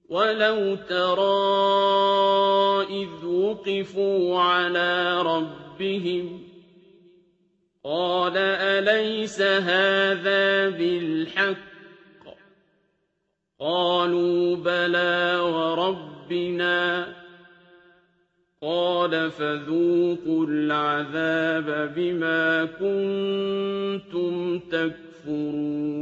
وَلَوْ تَرَىٰ إِذْ وُقِفُوا عَلَىٰ رَبِّهِمْ قَالَ أَلَيْسَ هَٰذَا بِالْحَقِّ ۖ قَالُوا بَلَىٰ وَرَبِّنَا ۚ قَالَ فَذُوقُوا الْعَذَابَ بِمَا كُنتُمْ تَكْفُرُونَ